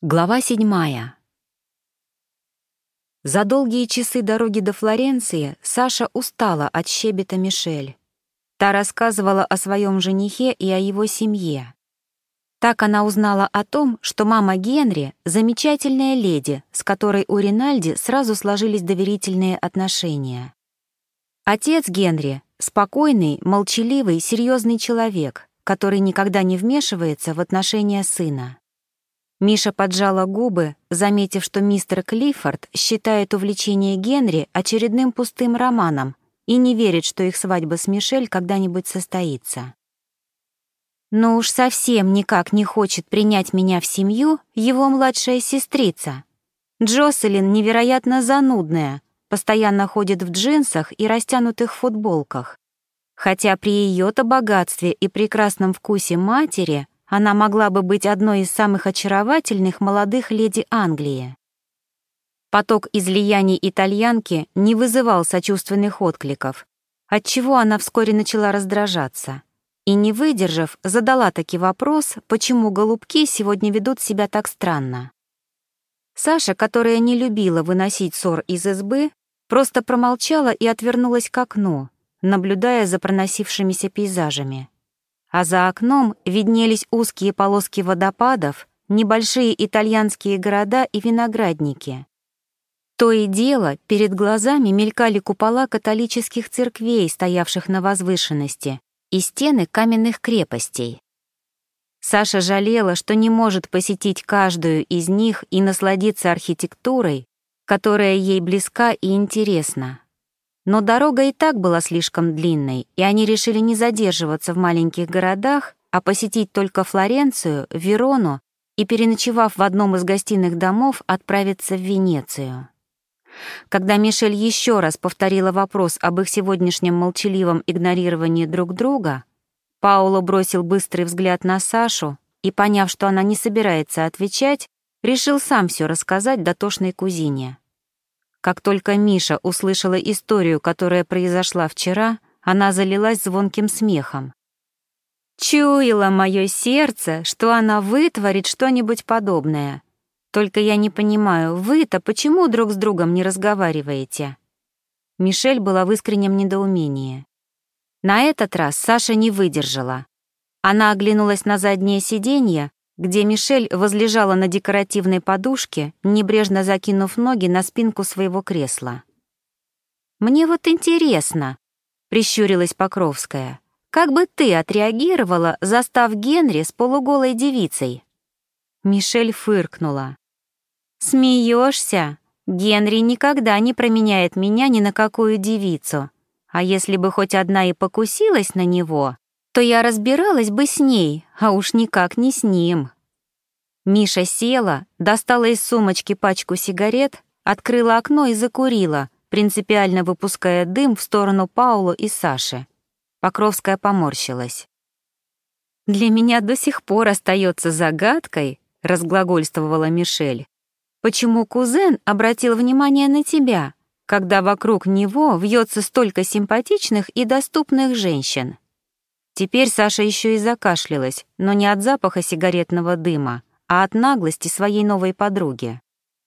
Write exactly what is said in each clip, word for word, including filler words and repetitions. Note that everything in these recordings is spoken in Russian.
Глава седьмая. За долгие часы дороги до Флоренции Саша устала от щебета Мишель. Та рассказывала о своем женихе и о его семье. Так она узнала о том, что мама Генри — замечательная леди, с которой у Ринальди сразу сложились доверительные отношения. Отец Генри — спокойный, молчаливый, серьезный человек, который никогда не вмешивается в отношения сына. Миша поджала губы, заметив, что мистер Клиффорд считает увлечение Генри очередным пустым романом и не верит, что их свадьба с Мишель когда-нибудь состоится. Но уж совсем никак не хочет принять меня в семью его младшая сестрица. Джоселин невероятно занудная, постоянно ходит в джинсах и растянутых футболках. Хотя при ее-то богатстве и прекрасном вкусе матери она могла бы быть одной из самых очаровательных молодых леди Англии. Поток излияний итальянки не вызывал сочувственных откликов, отчего она вскоре начала раздражаться. И, не выдержав, задала таки вопрос, почему голубки сегодня ведут себя так странно. Саша, которая не любила выносить ссор из избы, просто промолчала и отвернулась к окну, наблюдая за проносившимися пейзажами. А за окном виднелись узкие полоски водопадов, небольшие итальянские города и виноградники. То и дело, перед глазами мелькали купола католических церквей, стоявших на возвышенности, и стены каменных крепостей. Саша жалела, что не может посетить каждую из них и насладиться архитектурой, которая ей близка и интересна. Но дорога и так была слишком длинной, и они решили не задерживаться в маленьких городах, а посетить только Флоренцию, Верону и, переночевав в одном из гостиных домов, отправиться в Венецию. Когда Мишель еще раз повторила вопрос об их сегодняшнем молчаливом игнорировании друг друга, Паоло бросил быстрый взгляд на Сашу и, поняв, что она не собирается отвечать, решил сам все рассказать дотошной кузине. Как только Миша услышала историю, которая произошла вчера, она залилась звонким смехом. «Чуяло мое сердце, что она вытворит что-нибудь подобное. Только я не понимаю, вы-то почему друг с другом не разговариваете?» Мишель была в искреннем недоумении. На этот раз Саша не выдержала. Она оглянулась на заднее сиденье, где Мишель возлежала на декоративной подушке, небрежно закинув ноги на спинку своего кресла. «Мне вот интересно», — прищурилась Покровская, «как бы ты отреагировала, застав Генри с полуголой девицей?» Мишель фыркнула. «Смеешься? Генри никогда не променяет меня ни на какую девицу. А если бы хоть одна и покусилась на него, то я разбиралась бы с ней, а уж никак не с ним». Миша села, достала из сумочки пачку сигарет, открыла окно и закурила, принципиально выпуская дым в сторону Пауло и Саши. Покровская поморщилась. «Для меня до сих пор остается загадкой», — разглагольствовала Мишель, «почему кузен обратил внимание на тебя, когда вокруг него вьется столько симпатичных и доступных женщин». Теперь Саша еще и закашлялась, но не от запаха сигаретного дыма, а от наглости своей новой подруги.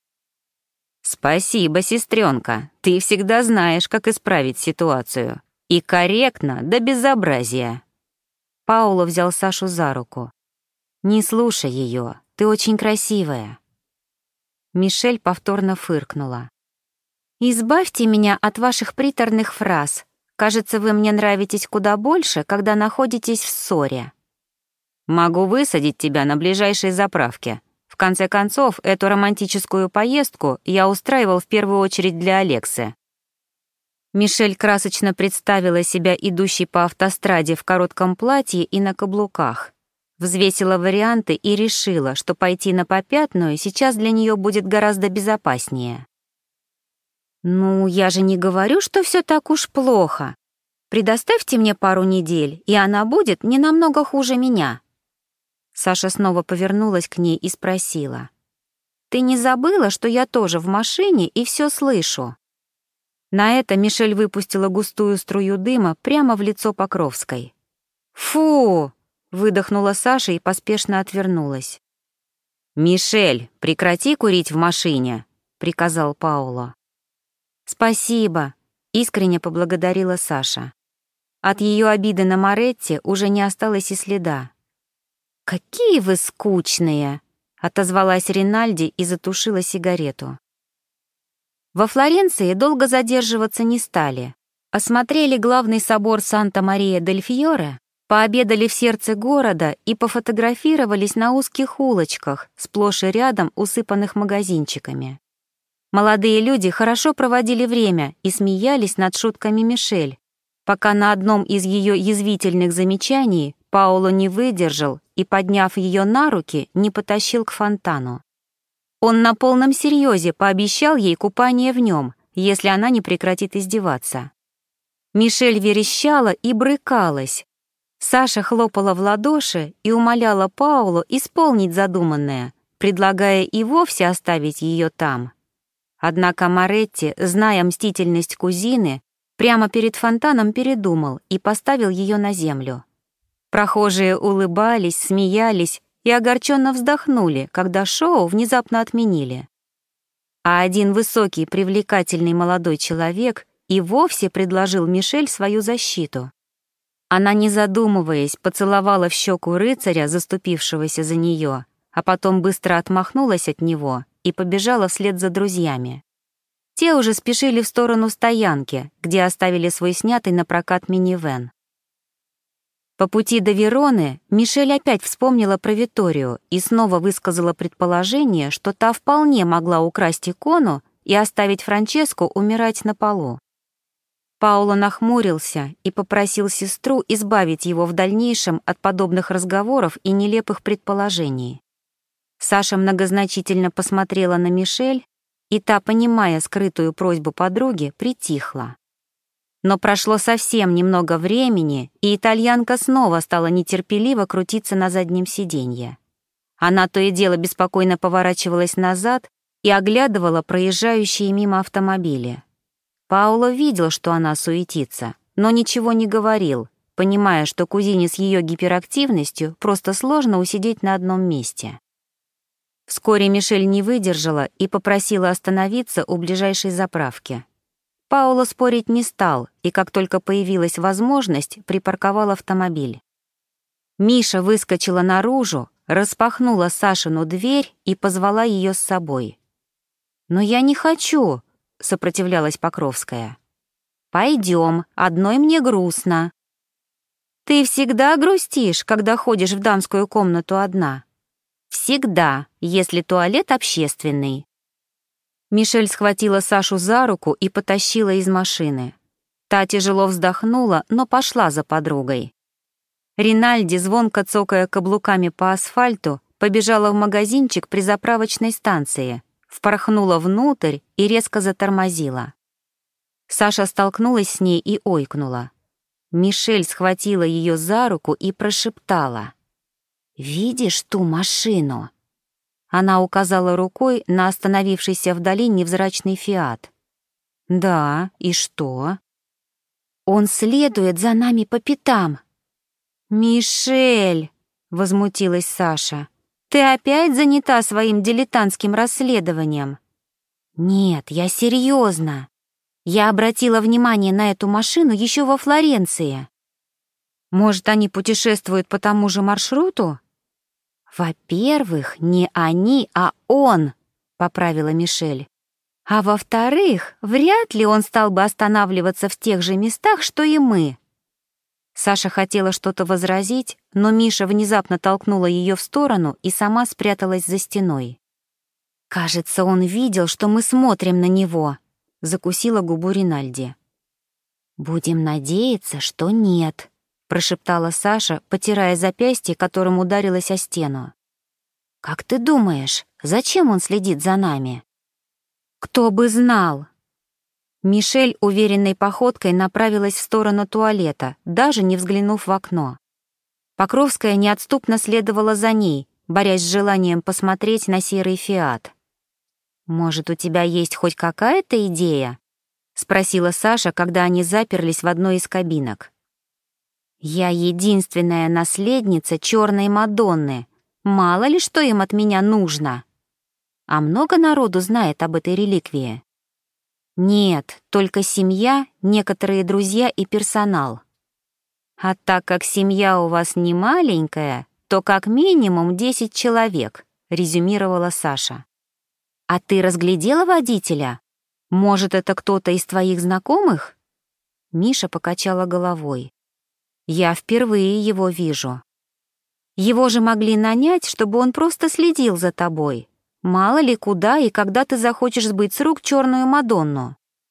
«Спасибо, сестренка, ты всегда знаешь, как исправить ситуацию. И корректно, до безобразия». Пауло взял Сашу за руку. «Не слушай ее, ты очень красивая». Мишель повторно фыркнула. «Избавьте меня от ваших приторных фраз. Кажется, вы мне нравитесь куда больше, когда находитесь в ссоре». «Могу высадить тебя на ближайшей заправке. В конце концов, эту романтическую поездку я устраивал в первую очередь для Алексы». Мишель красочно представила себя идущей по автостраде в коротком платье и на каблуках. Взвесила варианты и решила, что пойти на попятную сейчас для нее будет гораздо безопаснее. «Ну, я же не говорю, что все так уж плохо. Предоставьте мне пару недель, и она будет не намного хуже меня». Саша снова повернулась к ней и спросила. «Ты не забыла, что я тоже в машине и все слышу?» На это Мишель выпустила густую струю дыма прямо в лицо Покровской. «Фу!» — выдохнула Саша и поспешно отвернулась. «Мишель, прекрати курить в машине», — приказал Пауло. «Спасибо», — искренне поблагодарила Саша. От ее обиды на Моретти уже не осталось и следа. «Какие вы скучные!» — отозвалась Ринальди и затушила сигарету. Во Флоренции долго задерживаться не стали. Осмотрели главный собор Санта-Мария-дель-Фьоре, пообедали в сердце города и пофотографировались на узких улочках, сплошь и рядом усыпанных магазинчиками. Молодые люди хорошо проводили время и смеялись над шутками Мишель, пока на одном из ее язвительных замечаний Пауло не выдержал и, подняв ее на руки, не потащил к фонтану. Он на полном серьезе пообещал ей купание в нем, если она не прекратит издеваться. Мишель верещала и брыкалась. Саша хлопала в ладоши и умоляла Пауло исполнить задуманное, предлагая и вовсе оставить ее там. Однако Моретти, зная мстительность кузины, прямо перед фонтаном передумал и поставил ее на землю. Прохожие улыбались, смеялись и огорченно вздохнули, когда шоу внезапно отменили. А один высокий, привлекательный молодой человек и вовсе предложил Мишель свою защиту. Она, не задумываясь, поцеловала в щеку рыцаря, заступившегося за нее, а потом быстро отмахнулась от него и побежала вслед за друзьями. Те уже спешили в сторону стоянки, где оставили свой снятый на прокат минивэн. По пути до Вероны Мишель опять вспомнила про Виторию и снова высказала предположение, что та вполне могла украсть икону и оставить Франческу умирать на полу. Пауло нахмурился и попросил сестру избавить его в дальнейшем от подобных разговоров и нелепых предположений. Саша многозначительно посмотрела на Мишель, и та, понимая скрытую просьбу подруги, притихла. Но прошло совсем немного времени, и итальянка снова стала нетерпеливо крутиться на заднем сиденье. Она то и дело беспокойно поворачивалась назад и оглядывала проезжающие мимо автомобили. Пауло видел, что она суетится, но ничего не говорил, понимая, что кузине с ее гиперактивностью просто сложно усидеть на одном месте. Вскоре Мишель не выдержала и попросила остановиться у ближайшей заправки. Пауло спорить не стал, и как только появилась возможность, припарковал автомобиль. Миша выскочила наружу, распахнула Сашину дверь и позвала ее с собой. «Но я не хочу», — сопротивлялась Покровская. «Пойдем, одной мне грустно». «Ты всегда грустишь, когда ходишь в дамскую комнату одна?» «Всегда, если туалет общественный». Мишель схватила Сашу за руку и потащила из машины. Та тяжело вздохнула, но пошла за подругой. Ринальди, звонко цокая каблуками по асфальту, побежала в магазинчик при заправочной станции, впорхнула внутрь и резко затормозила. Саша столкнулась с ней и ойкнула. Мишель схватила ее за руку и прошептала: «Видишь ту машину?» Она указала рукой на остановившийся вдали невзрачный «Фиат». «Да, и что?» «Он следует за нами по пятам». «Мишель!» — возмутилась Саша. «Ты опять занята своим дилетантским расследованием?» «Нет, я серьезно. Я обратила внимание на эту машину еще во Флоренции». «Может, они путешествуют по тому же маршруту?» «Во-первых, не они, а он», — поправила Мишель. «А во-вторых, вряд ли он стал бы останавливаться в тех же местах, что и мы». Саша хотела что-то возразить, но Миша внезапно толкнула ее в сторону и сама спряталась за стеной. «Кажется, он видел, что мы смотрим на него», — закусила губу Ринальди. «Будем надеяться, что нет», — прошептала Саша, потирая запястье, которым ударилась о стену. «Как ты думаешь, зачем он следит за нами?» «Кто бы знал!» Мишель уверенной походкой направилась в сторону туалета, даже не взглянув в окно. Покровская неотступно следовала за ней, борясь с желанием посмотреть на серый «Фиат». «Может, у тебя есть хоть какая-то идея?» — спросила Саша, когда они заперлись в одной из кабинок. «Я единственная наследница Черной Мадонны. Мало ли, что им от меня нужно. А много народу знает об этой реликвии? Нет, только семья, некоторые друзья и персонал. А так как семья у вас не маленькая, то как минимум десять человек, резюмировала Саша. А ты разглядела водителя? Может, это кто-то из твоих знакомых? Миша покачала головой. Я впервые его вижу. Его же могли нанять, чтобы он просто следил за тобой. Мало ли куда и когда ты захочешь сбыть с рук черную Мадонну.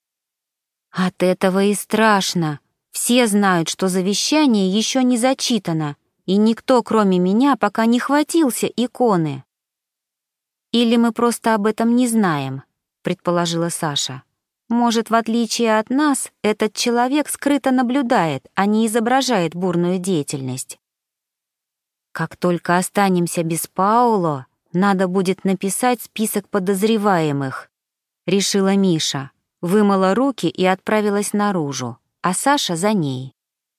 От этого и страшно. Все знают, что завещание еще не зачитано, и никто, кроме меня, пока не хватился иконы. Или мы просто об этом не знаем, предположила Саша. Может, в отличие от нас, этот человек скрыто наблюдает, а не изображает бурную деятельность. Как только останемся без Пауло, надо будет написать список подозреваемых, решила Миша, вымыла руки и отправилась наружу, а Саша за ней.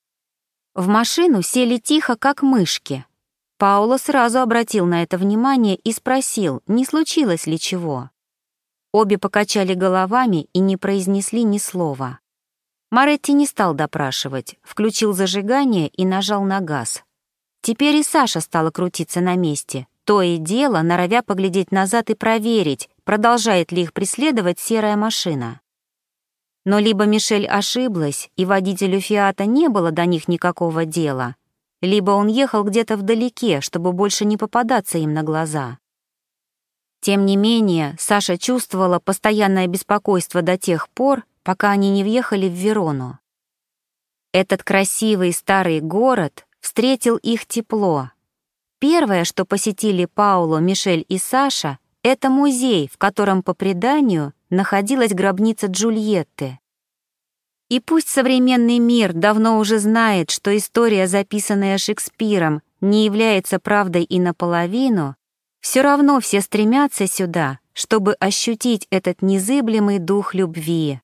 В машину сели тихо, как мышки. Пауло сразу обратил на это внимание и спросил, не случилось ли чего. Обе покачали головами и не произнесли ни слова. Моретти не стал допрашивать, включил зажигание и нажал на газ. Теперь и Саша стала крутиться на месте, то и дело, норовя поглядеть назад и проверить, продолжает ли их преследовать серая машина. Но либо Мишель ошиблась, и водителю «Фиата» не было до них никакого дела, либо он ехал где-то вдалеке, чтобы больше не попадаться им на глаза. Тем не менее, Саша чувствовала постоянное беспокойство до тех пор, пока они не въехали в Верону. Этот красивый старый город встретил их тепло. Первое, что посетили Пауло, Мишель и Саша, это музей, в котором, по преданию, находилась гробница Джульетты. И пусть современный мир давно уже знает, что история, записанная Шекспиром, не является правдой и наполовину, все равно все стремятся сюда, чтобы ощутить этот незыблемый дух любви.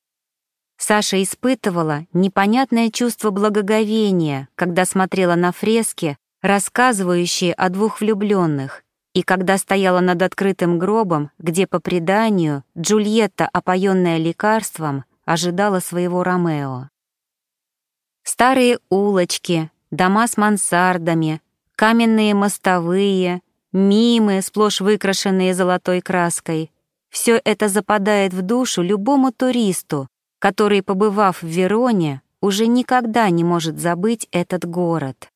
Саша испытывала непонятное чувство благоговения, когда смотрела на фрески, рассказывающие о двух влюбленных, и когда стояла над открытым гробом, где, по преданию, Джульетта, опоенная лекарством, ожидала своего Ромео. Старые улочки, дома с мансардами, каменные мостовые, мимы, сплошь выкрашенные золотой краской — все это западает в душу любому туристу, который, побывав в Вероне, уже никогда не может забыть этот город.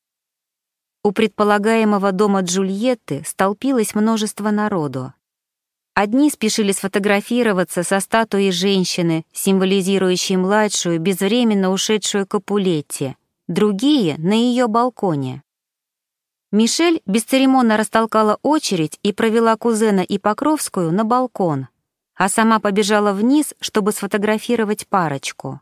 У предполагаемого дома Джульетты столпилось множество народу. Одни спешили сфотографироваться со статуей женщины, символизирующей младшую, безвременно ушедшую Капулетти, другие — на ее балконе. Мишель бесцеремонно растолкала очередь и провела кузена и Покровскую на балкон, а сама побежала вниз, чтобы сфотографировать парочку.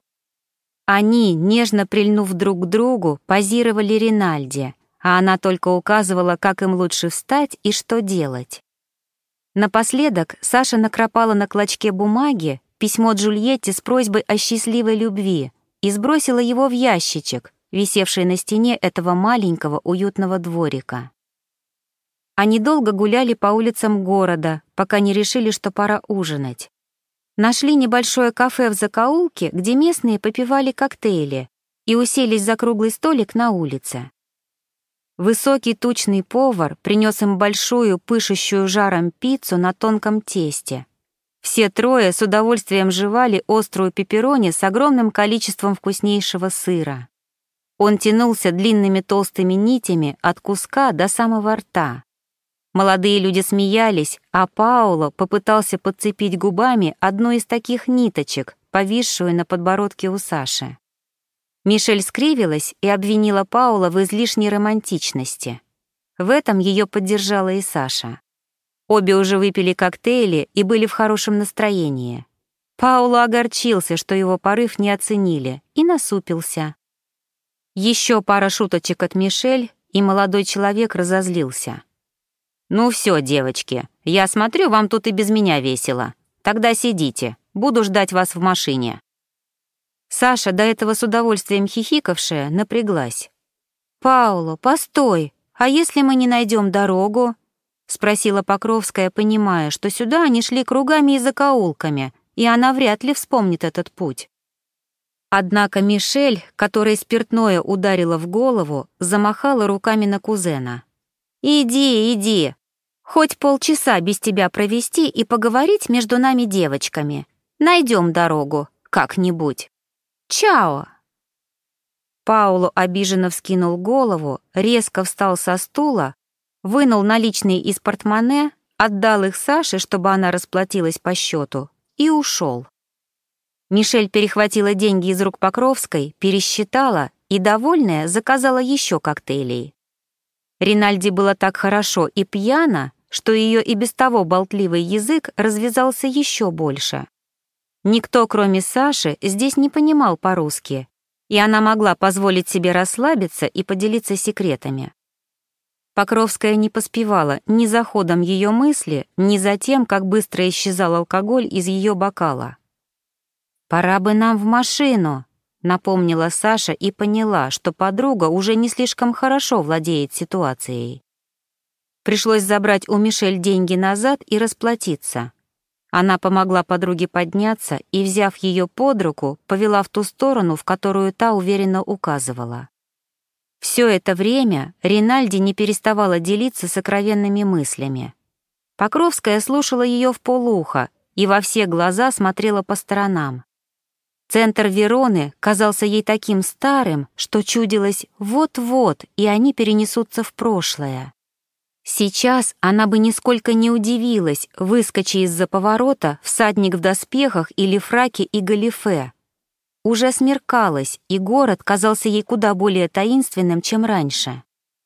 Они, нежно прильнув друг к другу, позировали Ринальде, а она только указывала, как им лучше встать и что делать. Напоследок Саша накропала на клочке бумаги письмо Джульетте с просьбой о счастливой любви и сбросила его в ящичек, висевший на стене этого маленького уютного дворика. Они долго гуляли по улицам города, пока не решили, что пора ужинать. Нашли небольшое кафе в закоулке, где местные попивали коктейли, и уселись за круглый столик на улице. Высокий тучный повар принес им большую, пышущую жаром пиццу на тонком тесте. Все трое с удовольствием жевали острую пепперони с огромным количеством вкуснейшего сыра. Он тянулся длинными толстыми нитями от куска до самого рта. Молодые люди смеялись, а Пауло попытался подцепить губами одну из таких ниточек, повисшую на подбородке у Саши. Мишель скривилась и обвинила Паула в излишней романтичности. В этом ее поддержала и Саша. Обе уже выпили коктейли и были в хорошем настроении. Пауло огорчился, что его порыв не оценили, и насупился. Еще пара шуточек от Мишель, и молодой человек разозлился. «Ну все, девочки, я смотрю, вам тут и без меня весело. Тогда сидите, буду ждать вас в машине». Саша, до этого с удовольствием хихикавшая, напряглась. «Пауло, постой, а если мы не найдем дорогу?» — спросила Покровская, понимая, что сюда они шли кругами и закоулками, и она вряд ли вспомнит этот путь. Однако Мишель, которой спиртное ударило в голову, замахала руками на кузена. «Иди, иди! Хоть полчаса без тебя провести и поговорить между нами девочками. Найдем дорогу, как-нибудь. Чао!» Пауло обиженно вскинул голову, резко встал со стула, вынул наличные из портмоне, отдал их Саше, чтобы она расплатилась по счету, и ушел. Мишель перехватила деньги из рук Покровской, пересчитала и, довольная, заказала еще коктейлей. Ринальде было так хорошо и пьяно, что ее и без того болтливый язык развязался еще больше. Никто, кроме Саши, здесь не понимал по-русски, и она могла позволить себе расслабиться и поделиться секретами. Покровская не поспевала ни за ходом ее мысли, ни за тем, как быстро исчезал алкоголь из ее бокала. «Пора бы нам в машину», — напомнила Саша и поняла, что подруга уже не слишком хорошо владеет ситуацией. Пришлось забрать у Мишель деньги назад и расплатиться. Она помогла подруге подняться и, взяв ее под руку, повела в ту сторону, в которую та уверенно указывала. Все это время Ринальди не переставала делиться сокровенными мыслями. Покровская слушала ее вполуха и во все глаза смотрела по сторонам. Центр Вероны казался ей таким старым, что чудилось вот-вот, и они перенесутся в прошлое. Сейчас она бы нисколько не удивилась, выскочи из-за поворота всадник в доспехах или фраке и галифе. Уже смеркалось, и город казался ей куда более таинственным, чем раньше.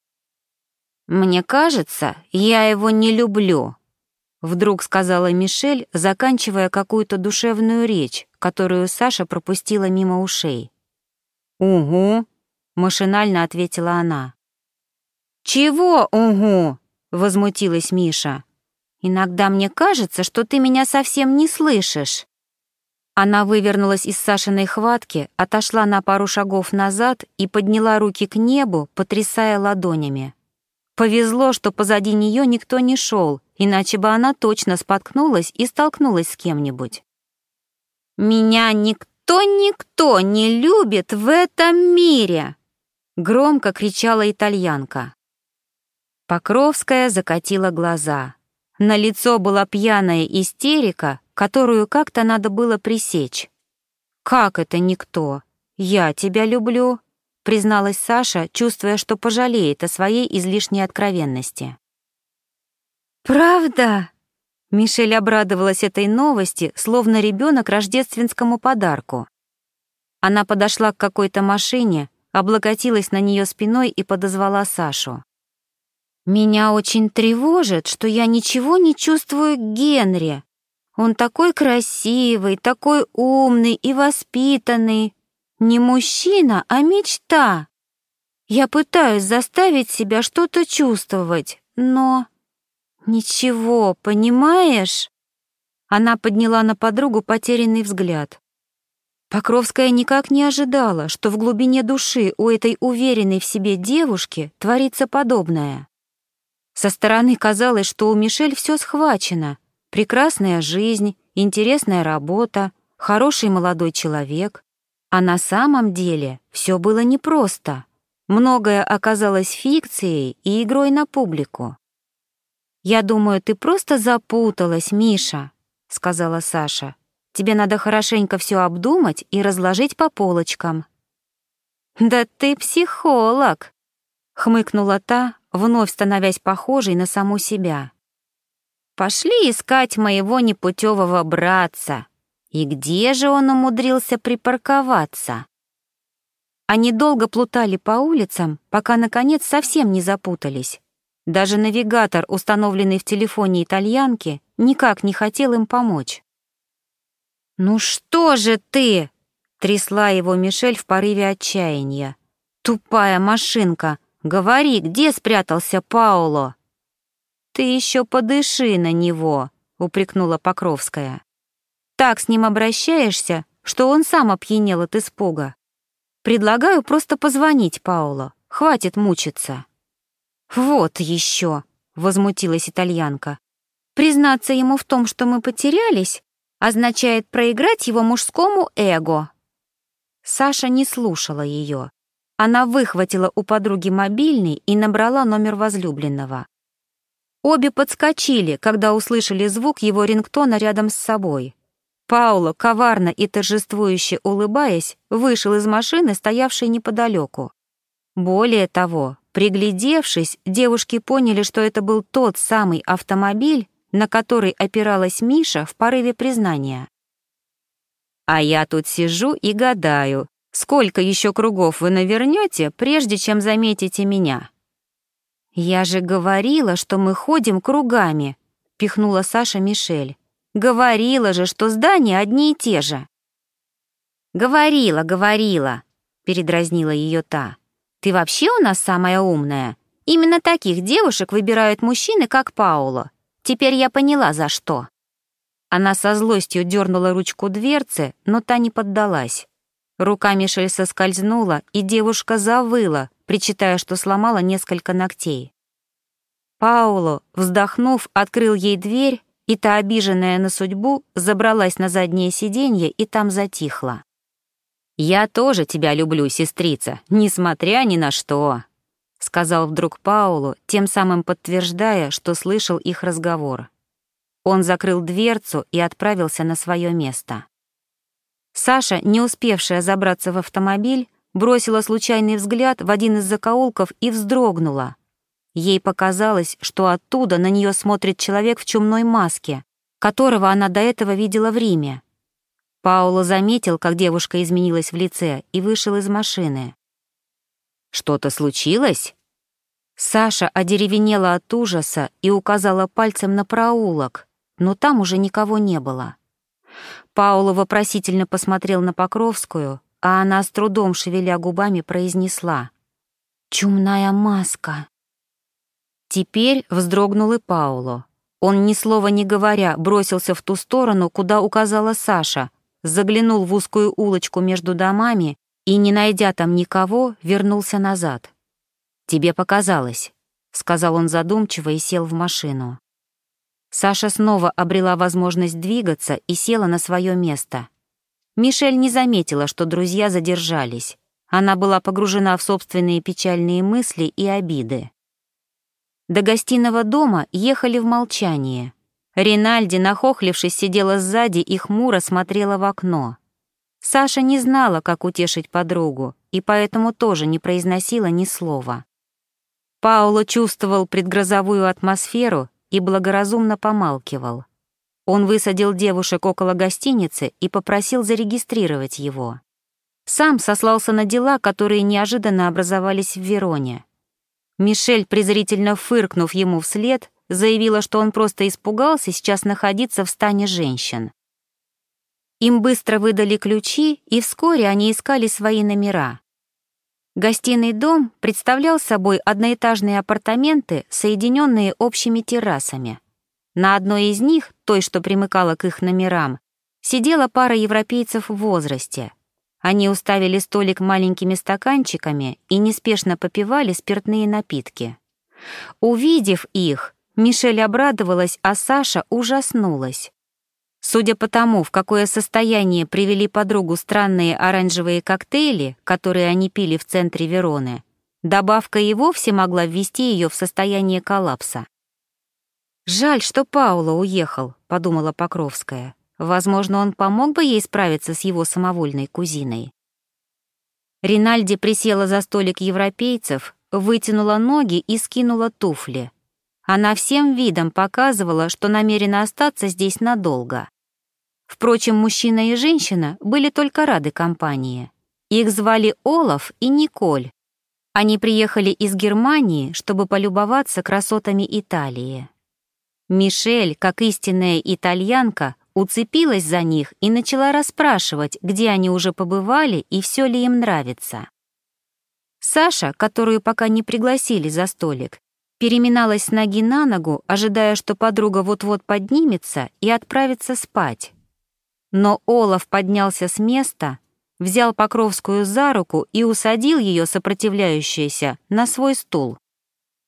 «Мне кажется, я его не люблю», — вдруг сказала Мишель, заканчивая какую-то душевную речь, которую Саша пропустила мимо ушей. «Угу», — машинально ответила она. «Чего угу?» — возмутилась Миша. «Иногда мне кажется, что ты меня совсем не слышишь». Она вывернулась из Сашиной хватки, отошла на пару шагов назад и подняла руки к небу, потрясая ладонями. Повезло, что позади нее никто не шел, иначе бы она точно споткнулась и столкнулась с кем-нибудь. «Меня никто-никто не любит в этом мире!» — громко кричала итальянка. Покровская закатила глаза. На лицо была пьяная истерика, которую как-то надо было пресечь. «Как это никто? Я тебя люблю», — призналась Саша, чувствуя, что пожалеет о своей излишней откровенности. «Правда?» Мишель обрадовалась этой новости, словно ребенок рождественскому подарку. Она подошла к какой-то машине, облокотилась на нее спиной и подозвала Сашу. «Меня очень тревожит, что я ничего не чувствую к Генри. Он такой красивый, такой умный и воспитанный. Не мужчина, а мечта. Я пытаюсь заставить себя что-то чувствовать, но... Ничего, понимаешь?» Она подняла на подругу потерянный взгляд. Покровская никак не ожидала, что в глубине души у этой уверенной в себе девушки творится подобное. Со стороны казалось, что у Мишель все схвачено. Прекрасная жизнь, интересная работа, хороший молодой человек. А на самом деле все было непросто. Многое оказалось фикцией и игрой на публику. «Я думаю, ты просто запуталась, Миша», — сказала Саша. «Тебе надо хорошенько все обдумать и разложить по полочкам». «Да ты психолог», — хмыкнула та, вновь становясь похожей на саму себя. «Пошли искать моего непутевого братца. И где же он умудрился припарковаться?» Они долго плутали по улицам, пока, наконец, совсем не запутались. Даже навигатор, установленный в телефоне итальянки, никак не хотел им помочь. «Ну что же ты?» — трясла его Мишель в порыве отчаяния. «Тупая машинка! Говори, где спрятался Пауло?» «Ты еще подыши на него», — упрекнула Покровская. «Так с ним обращаешься, что он сам опьянел от испуга. Предлагаю просто позвонить Пауло, хватит мучиться». «Вот еще!» — возмутилась итальянка. «Признаться ему в том, что мы потерялись, означает проиграть его мужскому эго». Саша не слушала ее. Она выхватила у подруги мобильный и набрала номер возлюбленного. Обе подскочили, когда услышали звук его рингтона рядом с собой. Пауло, коварно и торжествующе улыбаясь, вышел из машины, стоявшей неподалеку. Более того, приглядевшись, девушки поняли, что это был тот самый автомобиль, на который опиралась Миша в порыве признания. «А я тут сижу и гадаю, сколько еще кругов вы навернете, прежде чем заметите меня?» «Я же говорила, что мы ходим кругами», — пихнула Саша Мишель. «Говорила же, что здания одни и те же». «Говорила, говорила», — передразнила ее та. «Ты вообще у нас самая умная. Именно таких девушек выбирают мужчины, как Пауло. Теперь я поняла, за что». Она со злостью дернула ручку дверцы, но та не поддалась. Рука Мишель соскользнула, и девушка завыла, причитая, что сломала несколько ногтей. Пауло, вздохнув, открыл ей дверь, и та, обиженная на судьбу, забралась на заднее сиденье и там затихла. «Я тоже тебя люблю, сестрица, несмотря ни на что», — сказал вдруг Пауло, тем самым подтверждая, что слышал их разговор. Он закрыл дверцу и отправился на свое место. Саша, не успевшая забраться в автомобиль, бросила случайный взгляд в один из закоулков и вздрогнула. Ей показалось, что оттуда на нее смотрит человек в чумной маске, которого она до этого видела в Риме. Пауло заметил, как девушка изменилась в лице, и вышел из машины. «Что-то случилось?» Саша одеревенела от ужаса и указала пальцем на проулок, но там уже никого не было. Пауло вопросительно посмотрел на Покровскую, а она, с трудом шевеля губами, произнесла: «Чумная маска». Теперь вздрогнул и Пауло. Он, ни слова не говоря, бросился в ту сторону, куда указала Саша, заглянул в узкую улочку между домами и, не найдя там никого, вернулся назад. «Тебе показалось», — сказал он задумчиво и сел в машину. Саша снова обрела возможность двигаться и села на свое место. Мишель не заметила, что друзья задержались. Она была погружена в собственные печальные мысли и обиды. До гостиного дома ехали в молчании. Ринальди, нахохлившись, сидела сзади и хмуро смотрела в окно. Саша не знала, как утешить подругу, и поэтому тоже не произносила ни слова. Пауло чувствовал предгрозовую атмосферу и благоразумно помалкивал. Он высадил девушек около гостиницы и попросил зарегистрировать его. Сам сослался на дела, которые неожиданно образовались в Вероне. Мишель, презрительно фыркнув ему вслед, заявила, что он просто испугался сейчас находиться в стане женщин. Им быстро выдали ключи, и вскоре они искали свои номера. Гостиный дом представлял собой одноэтажные апартаменты, соединенные общими террасами. На одной из них, той, что примыкала к их номерам, сидела пара европейцев в возрасте. Они уставили столик маленькими стаканчиками и неспешно попивали спиртные напитки. Увидев их, Мишель обрадовалась, а Саша ужаснулась. Судя по тому, в какое состояние привели подругу странные оранжевые коктейли, которые они пили в центре Вероны, добавка и вовсе могла ввести ее в состояние коллапса. «Жаль, что Пауло уехал», — подумала Покровская. «Возможно, он помог бы ей справиться с его самовольной кузиной». Ринальди присела за столик европейцев, вытянула ноги и скинула туфли. Она всем видом показывала, что намерена остаться здесь надолго. Впрочем, мужчина и женщина были только рады компании. Их звали Олаф и Николь. Они приехали из Германии, чтобы полюбоваться красотами Италии. Мишель, как истинная итальянка, уцепилась за них и начала расспрашивать, где они уже побывали и все ли им нравится. Саша, которую пока не пригласили за столик, переминалась с ноги на ногу, ожидая, что подруга вот-вот поднимется и отправится спать. Но Олаф поднялся с места, взял Покровскую за руку и усадил ее, сопротивляющуюся, на свой стул.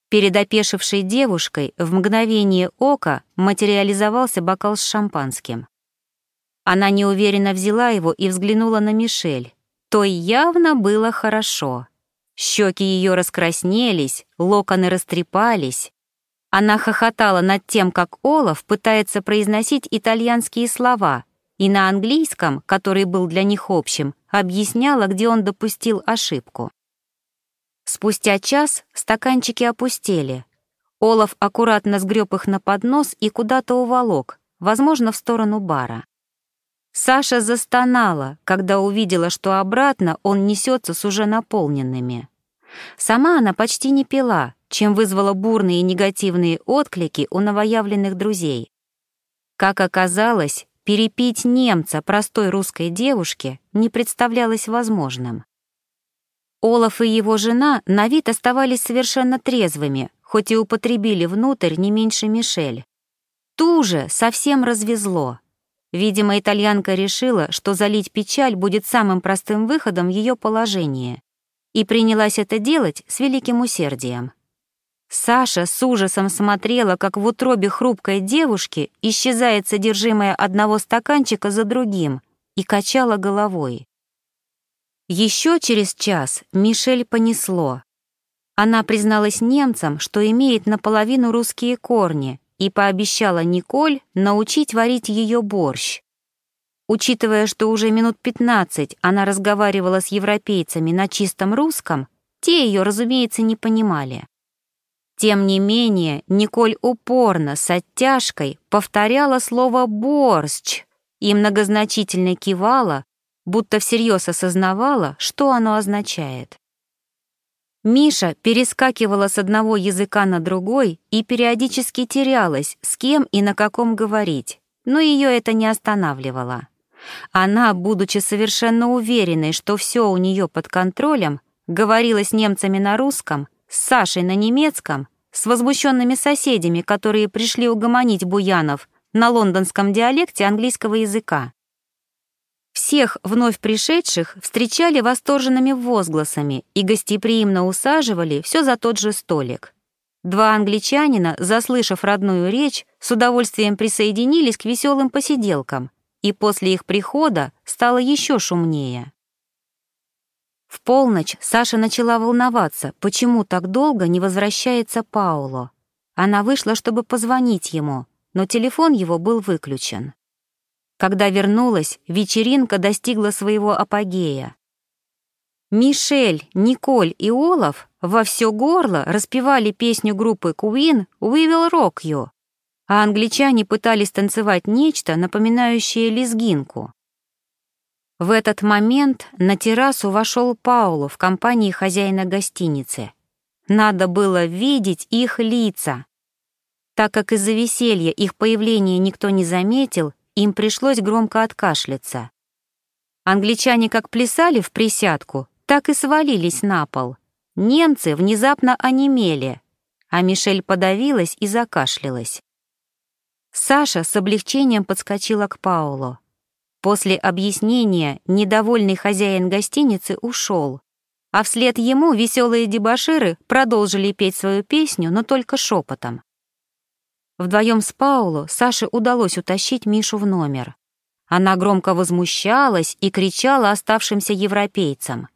Перед опешившей девушкой в мгновение ока материализовался бокал с шампанским. Она неуверенно взяла его и взглянула на Мишель. Той явно было хорошо. Щеки ее раскраснелись, локоны растрепались. Она хохотала над тем, как Олаф пытается произносить итальянские слова, и на английском, который был для них общим, объясняла, где он допустил ошибку. Спустя час стаканчики опустели. Олаф аккуратно сгреб их на поднос и куда-то уволок, возможно, в сторону бара. Саша застонала, когда увидела, что обратно он несется с уже наполненными. Сама она почти не пила, чем вызвала бурные негативные отклики у новоявленных друзей. Как оказалось, перепить немца простой русской девушке не представлялось возможным. Олаф и его жена на вид оставались совершенно трезвыми, хоть и употребили внутрь не меньше Мишель. Ту же совсем развезло. Видимо, итальянка решила, что залить печаль будет самым простым выходом в ее положение, и принялась это делать с великим усердием. Саша с ужасом смотрела, как в утробе хрупкой девушки исчезает содержимое одного стаканчика за другим, и качала головой. Еще через час Мишель понесло. Она призналась немцам, что имеет наполовину русские корни, и пообещала Николь научить варить ее борщ. Учитывая, что уже минут пятнадцать она разговаривала с европейцами на чистом русском, те ее, разумеется, не понимали. Тем не менее, Николь упорно, с оттяжкой, повторяла слово «борщ» и многозначительно кивала, будто всерьез осознавала, что оно означает. Миша перескакивала с одного языка на другой и периодически терялась, с кем и на каком говорить, но ее это не останавливало. Она, будучи совершенно уверенной, что все у нее под контролем, говорила с немцами на русском, с Сашей на немецком, с возмущенными соседями, которые пришли угомонить буянов на лондонском диалекте английского языка. Всех вновь пришедших встречали восторженными возгласами и гостеприимно усаживали все за тот же столик. Два англичанина, заслышав родную речь, с удовольствием присоединились к веселым посиделкам, и после их прихода стало еще шумнее. В полночь Саша начала волноваться, почему так долго не возвращается Пауло. Она вышла, чтобы позвонить ему, но телефон его был выключен. Когда вернулась, вечеринка достигла своего апогея. Мишель, Николь и Олаф во все горло распевали песню группы Queen «We Will Rock You», а англичане пытались танцевать нечто, напоминающее лезгинку. В этот момент на террасу вошел Пауло в компании хозяина гостиницы. Надо было видеть их лица. Так как из-за веселья их появление никто не заметил, им пришлось громко откашляться. Англичане как плясали в присядку, так и свалились на пол. Немцы внезапно онемели, а Мишель подавилась и закашлялась. Саша с облегчением подскочила к Пауло. После объяснения недовольный хозяин гостиницы ушел, а вслед ему веселые дебоширы продолжили петь свою песню, но только шепотом. Вдвоем с Пауло Саше удалось утащить Мишу в номер. Она громко возмущалась и кричала оставшимся европейцам: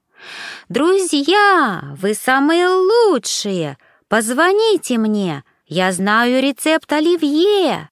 «Друзья, вы самые лучшие! Позвоните мне! Я знаю рецепт оливье!»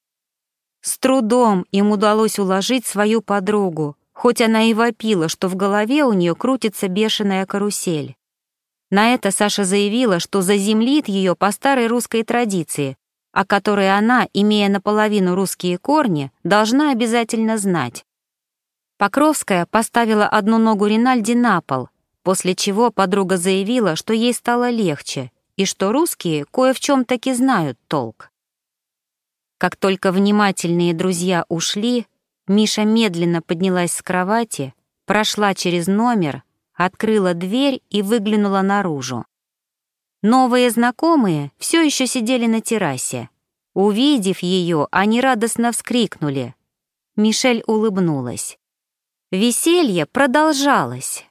С трудом им удалось уложить свою подругу, хоть она и вопила, что в голове у нее крутится бешеная карусель. На это Саша заявила, что заземлит ее по старой русской традиции, о которой она, имея наполовину русские корни, должна обязательно знать. Покровская поставила одну ногу Ринальди на пол, после чего подруга заявила, что ей стало легче и что русские кое в чем таки знают толк. Как только внимательные друзья ушли, Миша медленно поднялась с кровати, прошла через номер, открыла дверь и выглянула наружу. Новые знакомые все еще сидели на террасе. Увидев ее, они радостно вскрикнули. Мишель улыбнулась. Веселье продолжалось.